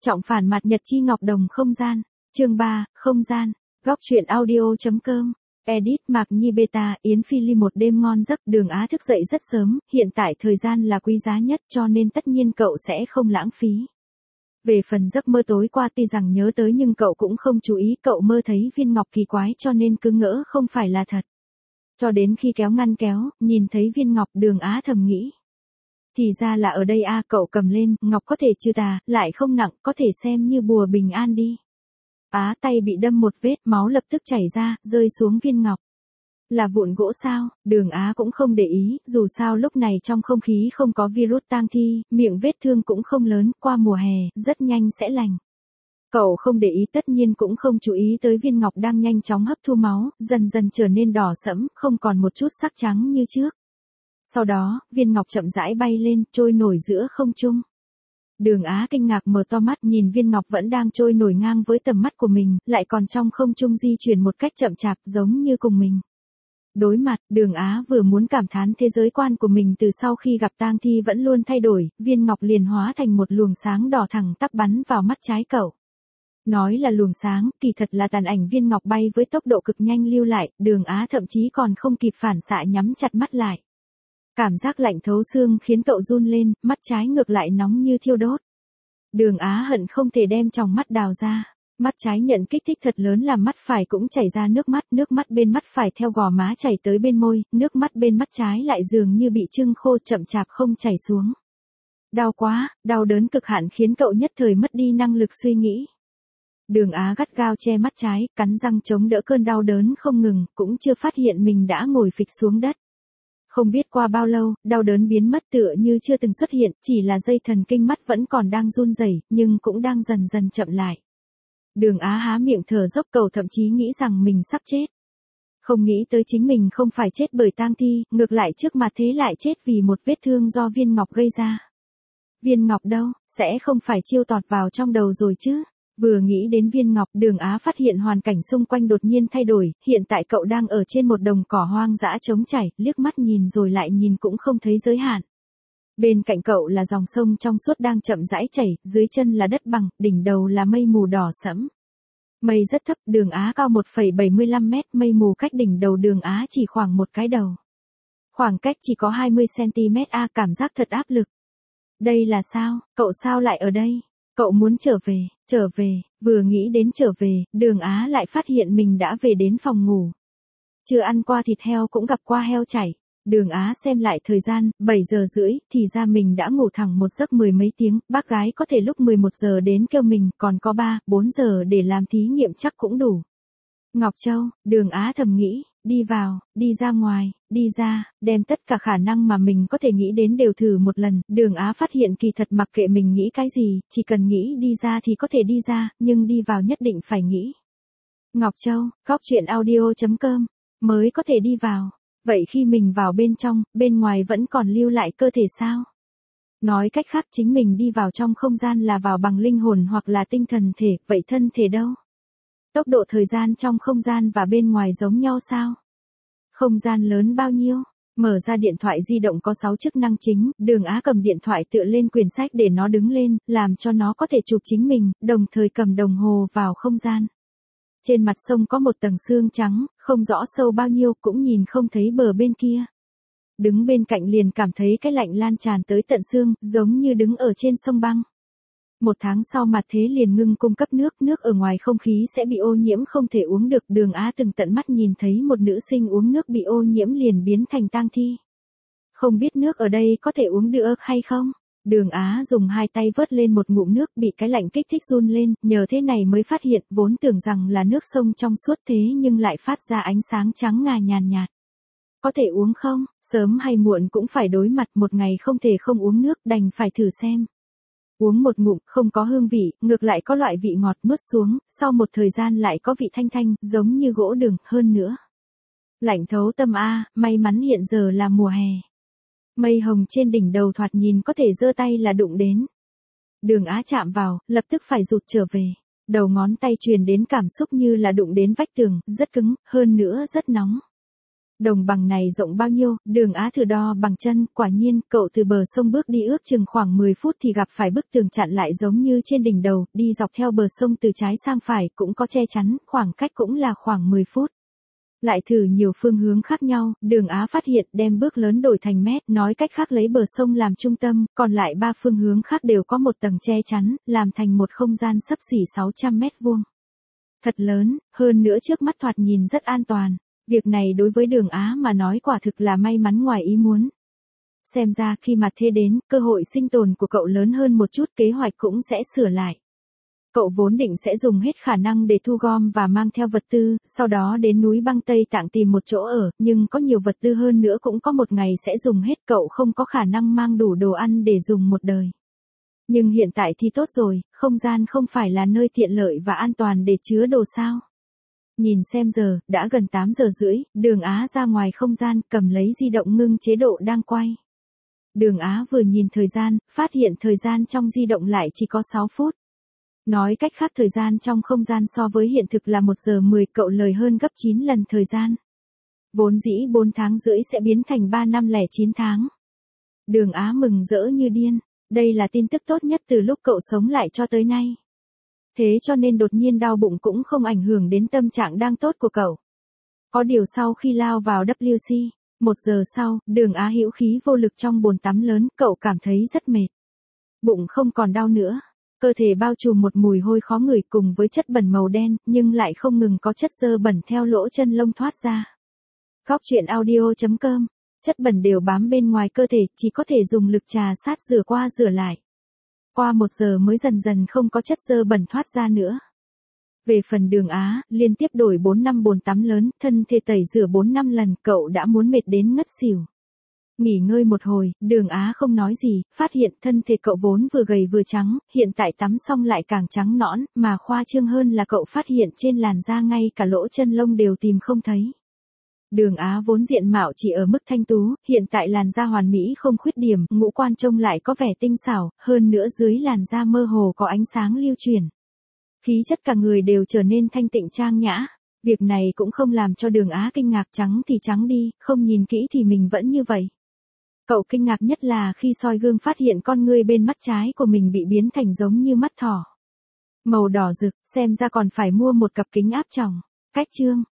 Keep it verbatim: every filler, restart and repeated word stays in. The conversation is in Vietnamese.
Trọng phản mặt Nhật chi ngọc đồng không gian. Chương ba, không gian. Góc truyện audio.com. Edit Mạc Nhi Beta, Yến Phi Ly một đêm ngon giấc. Đường Á thức dậy rất sớm, hiện tại thời gian là quý giá nhất cho nên tất nhiên cậu sẽ không lãng phí. Về phần giấc mơ tối qua tuy rằng nhớ tới nhưng cậu cũng không chú ý, cậu mơ thấy viên ngọc kỳ quái cho nên cứ ngỡ không phải là thật. Cho đến khi kéo ngăn kéo, nhìn thấy viên ngọc, Đường Á thầm nghĩ. Thì ra là ở đây a, à, cậu cầm lên, ngọc có thể trừ tà, lại không nặng, có thể xem như bùa bình an đi. Á tay bị đâm một vết, máu lập tức chảy ra, rơi xuống viên ngọc. Là vụn gỗ sao? Đường Á cũng không để ý, dù sao lúc này trong không khí không có virus tang thi, miệng vết thương cũng không lớn, qua mùa hè, rất nhanh sẽ lành. Cậu không để ý, tất nhiên cũng không chú ý tới viên ngọc đang nhanh chóng hấp thu máu, dần dần trở nên đỏ sẫm, không còn một chút sắc trắng như trước. Sau đó, viên ngọc chậm rãi bay lên, trôi nổi giữa không trung. Đường Á kinh ngạc mở to mắt, nhìn viên ngọc vẫn đang trôi nổi ngang với tầm mắt của mình, lại còn trong không trung di chuyển một cách chậm chạp giống như cùng mình. Đối mặt, Đường Á vừa muốn cảm thán thế giới quan của mình từ sau khi gặp tang thi vẫn luôn thay đổi, viên ngọc liền hóa thành một luồng sáng đỏ thẳng tắp bắn vào mắt trái cậu. Nói là luồng sáng, kỳ thật là tàn ảnh viên ngọc bay với tốc độ cực nhanh lưu lại, Đường Á thậm chí còn không kịp phản xạ nhắm chặt mắt lại. Cảm giác lạnh thấu xương khiến cậu run lên, mắt trái ngược lại nóng như thiêu đốt. Đường Á hận không thể đem tròng mắt đào ra. Mắt trái nhận kích thích thật lớn làm mắt phải cũng chảy ra nước mắt, nước mắt bên mắt phải theo gò má chảy tới bên môi, nước mắt bên mắt trái lại dường như bị trưng khô chậm chạp không chảy xuống. Đau quá, đau đớn cực hạn khiến cậu nhất thời mất đi năng lực suy nghĩ. Đường Á gắt gao che mắt trái, cắn răng chống đỡ cơn đau đớn không ngừng, cũng chưa phát hiện mình đã ngồi phịch xuống đất. Không biết qua bao lâu, đau đớn biến mất tựa như chưa từng xuất hiện, chỉ là dây thần kinh mắt vẫn còn đang run rẩy, nhưng cũng đang dần dần chậm lại. Đường Á há miệng thở dốc, cậu thậm chí nghĩ rằng mình sắp chết. Không nghĩ tới chính mình không phải chết bởi tang thi, ngược lại trước mặt thế lại chết vì một vết thương do viên ngọc gây ra. Viên ngọc đâu, sẽ không phải chiêu tọt vào trong đầu rồi chứ? Vừa nghĩ đến viên ngọc, Đường Á phát hiện hoàn cảnh xung quanh đột nhiên thay đổi, hiện tại cậu đang ở trên một đồng cỏ hoang dã trống trải, liếc mắt nhìn rồi lại nhìn cũng không thấy giới hạn. Bên cạnh cậu là dòng sông trong suốt đang chậm rãi chảy, dưới chân là đất bằng, đỉnh đầu là mây mù đỏ sẫm. Mây rất thấp, Đường Á cao một phẩy bảy mươi lăm mét, mây mù cách đỉnh đầu Đường Á chỉ khoảng một cái đầu. Khoảng cách chỉ có hai mươi xăng ti mét a, cảm giác thật áp lực. Đây là sao, cậu sao lại ở đây? Cậu muốn trở về, trở về, vừa nghĩ đến trở về, Đường Á lại phát hiện mình đã về đến phòng ngủ. Chưa ăn qua thịt heo cũng gặp qua heo chảy. Đường Á xem lại thời gian, bảy giờ rưỡi, thì ra mình đã ngủ thẳng một giấc mười mấy tiếng, bác gái có thể lúc mười một giờ đến kêu mình, còn có ba, bốn giờ để làm thí nghiệm chắc cũng đủ. Ngọc Châu, Đường Á thầm nghĩ, đi vào, đi ra ngoài, đi ra, đem tất cả khả năng mà mình có thể nghĩ đến đều thử một lần. Đường Á phát hiện kỳ thật mặc kệ mình nghĩ cái gì, chỉ cần nghĩ đi ra thì có thể đi ra, nhưng đi vào nhất định phải nghĩ. Ngọc Châu, góc truyện audio.com, mới có thể đi vào. Vậy khi mình vào bên trong, bên ngoài vẫn còn lưu lại cơ thể sao? Nói cách khác chính mình đi vào trong không gian là vào bằng linh hồn hoặc là tinh thần thể, vậy thân thể đâu? Tốc độ thời gian trong không gian và bên ngoài giống nhau sao? Không gian lớn bao nhiêu? Mở ra điện thoại di động có sáu chức năng chính, Đường Á cầm điện thoại tựa lên quyển sách để nó đứng lên, làm cho nó có thể chụp chính mình, đồng thời cầm đồng hồ vào không gian. Trên mặt sông có một tầng sương trắng, không rõ sâu bao nhiêu, cũng nhìn không thấy bờ bên kia. Đứng bên cạnh liền cảm thấy cái lạnh lan tràn tới tận xương, giống như đứng ở trên sông băng. Một tháng sau mặt thế liền ngưng cung cấp nước, nước ở ngoài không khí sẽ bị ô nhiễm không thể uống được. Đường Á từng tận mắt nhìn thấy một nữ sinh uống nước bị ô nhiễm liền biến thành tang thi. Không biết nước ở đây có thể uống được hay không? Đường Á dùng hai tay vớt lên một ngụm nước bị cái lạnh kích thích run lên, nhờ thế này mới phát hiện, vốn tưởng rằng là nước sông trong suốt thế nhưng lại phát ra ánh sáng trắng ngà nhàn nhạt. Có thể uống không? Sớm hay muộn cũng phải đối mặt, một ngày không thể không uống nước, đành phải thử xem. Uống một ngụm, không có hương vị, ngược lại có loại vị ngọt, nuốt xuống, sau một thời gian lại có vị thanh thanh, giống như gỗ đường, hơn nữa. Lạnh thấu tâm a, may mắn hiện giờ là mùa hè. Mây hồng trên đỉnh đầu thoạt nhìn có thể giơ tay là đụng đến. Đường Á chạm vào, lập tức phải rụt trở về. Đầu ngón tay truyền đến cảm xúc như là đụng đến vách tường, rất cứng, hơn nữa rất nóng. Đồng bằng này rộng bao nhiêu, Đường Á thử đo bằng chân, quả nhiên, cậu từ bờ sông bước đi ước chừng khoảng mười phút thì gặp phải bức tường chặn lại giống như trên đỉnh đầu, đi dọc theo bờ sông từ trái sang phải cũng có che chắn, khoảng cách cũng là khoảng mười phút. Lại thử nhiều phương hướng khác nhau, Đường Á phát hiện đem bước lớn đổi thành mét, nói cách khác lấy bờ sông làm trung tâm, còn lại ba phương hướng khác đều có một tầng che chắn, làm thành một không gian xấp xỉ sáu trăm mét vuông. Thật lớn, hơn nữa trước mắt thoạt nhìn rất an toàn. Việc này đối với Đường Á mà nói quả thực là may mắn ngoài ý muốn. Xem ra khi mặt thế đến, cơ hội sinh tồn của cậu lớn hơn một chút, kế hoạch cũng sẽ sửa lại. Cậu vốn định sẽ dùng hết khả năng để thu gom và mang theo vật tư, sau đó đến núi băng Tây Tạng tìm một chỗ ở, nhưng có nhiều vật tư hơn nữa cũng có một ngày sẽ dùng hết, cậu không có khả năng mang đủ đồ ăn để dùng một đời. Nhưng hiện tại thì tốt rồi, không gian không phải là nơi tiện lợi và an toàn để chứa đồ sao. Nhìn xem giờ, đã gần tám giờ rưỡi, Đường Á ra ngoài không gian, cầm lấy di động ngưng chế độ đang quay. Đường Á vừa nhìn thời gian, phát hiện thời gian trong di động lại chỉ có sáu phút. Nói cách khác thời gian trong không gian so với hiện thực là một giờ mười, cậu lời hơn gấp chín lần thời gian. Vốn dĩ bốn tháng rưỡi sẽ biến thành ba năm lẻ chín tháng. Đường Á mừng rỡ như điên, đây là tin tức tốt nhất từ lúc cậu sống lại cho tới nay. Thế cho nên đột nhiên đau bụng cũng không ảnh hưởng đến tâm trạng đang tốt của cậu. Có điều sau khi lao vào vê kép xê, một giờ sau, Đường Á hữu khí vô lực trong bồn tắm lớn, cậu cảm thấy rất mệt. Bụng không còn đau nữa, cơ thể bao trùm một mùi hôi khó ngửi cùng với chất bẩn màu đen, nhưng lại không ngừng có chất dơ bẩn theo lỗ chân lông thoát ra. Góc truyện audio chấm com, chất bẩn đều bám bên ngoài cơ thể, chỉ có thể dùng lực trà sát rửa qua rửa lại. Qua một giờ mới dần dần không có chất dơ bẩn thoát ra nữa. Về phần Đường Á, liên tiếp đổi bốn năm bồn tắm lớn, thân thể tẩy rửa bốn năm lần, cậu đã muốn mệt đến ngất xỉu. Nghỉ ngơi một hồi, Đường Á không nói gì, phát hiện thân thể cậu vốn vừa gầy vừa trắng, hiện tại tắm xong lại càng trắng nõn, mà khoa trương hơn là cậu phát hiện trên làn da ngay cả lỗ chân lông đều tìm không thấy. Đường Á vốn diện mạo chỉ ở mức thanh tú, hiện tại làn da hoàn mỹ không khuyết điểm, ngũ quan trông lại có vẻ tinh xảo, hơn nữa dưới làn da mơ hồ có ánh sáng lưu chuyển. Khí chất cả người đều trở nên thanh tịnh trang nhã. Việc này cũng không làm cho Đường Á kinh ngạc, trắng thì trắng đi, không nhìn kỹ thì mình vẫn như vậy. Cậu kinh ngạc nhất là khi soi gương phát hiện con ngươi bên mắt trái của mình bị biến thành giống như mắt thỏ. Màu đỏ rực, xem ra còn phải mua một cặp kính áp tròng. Cách chương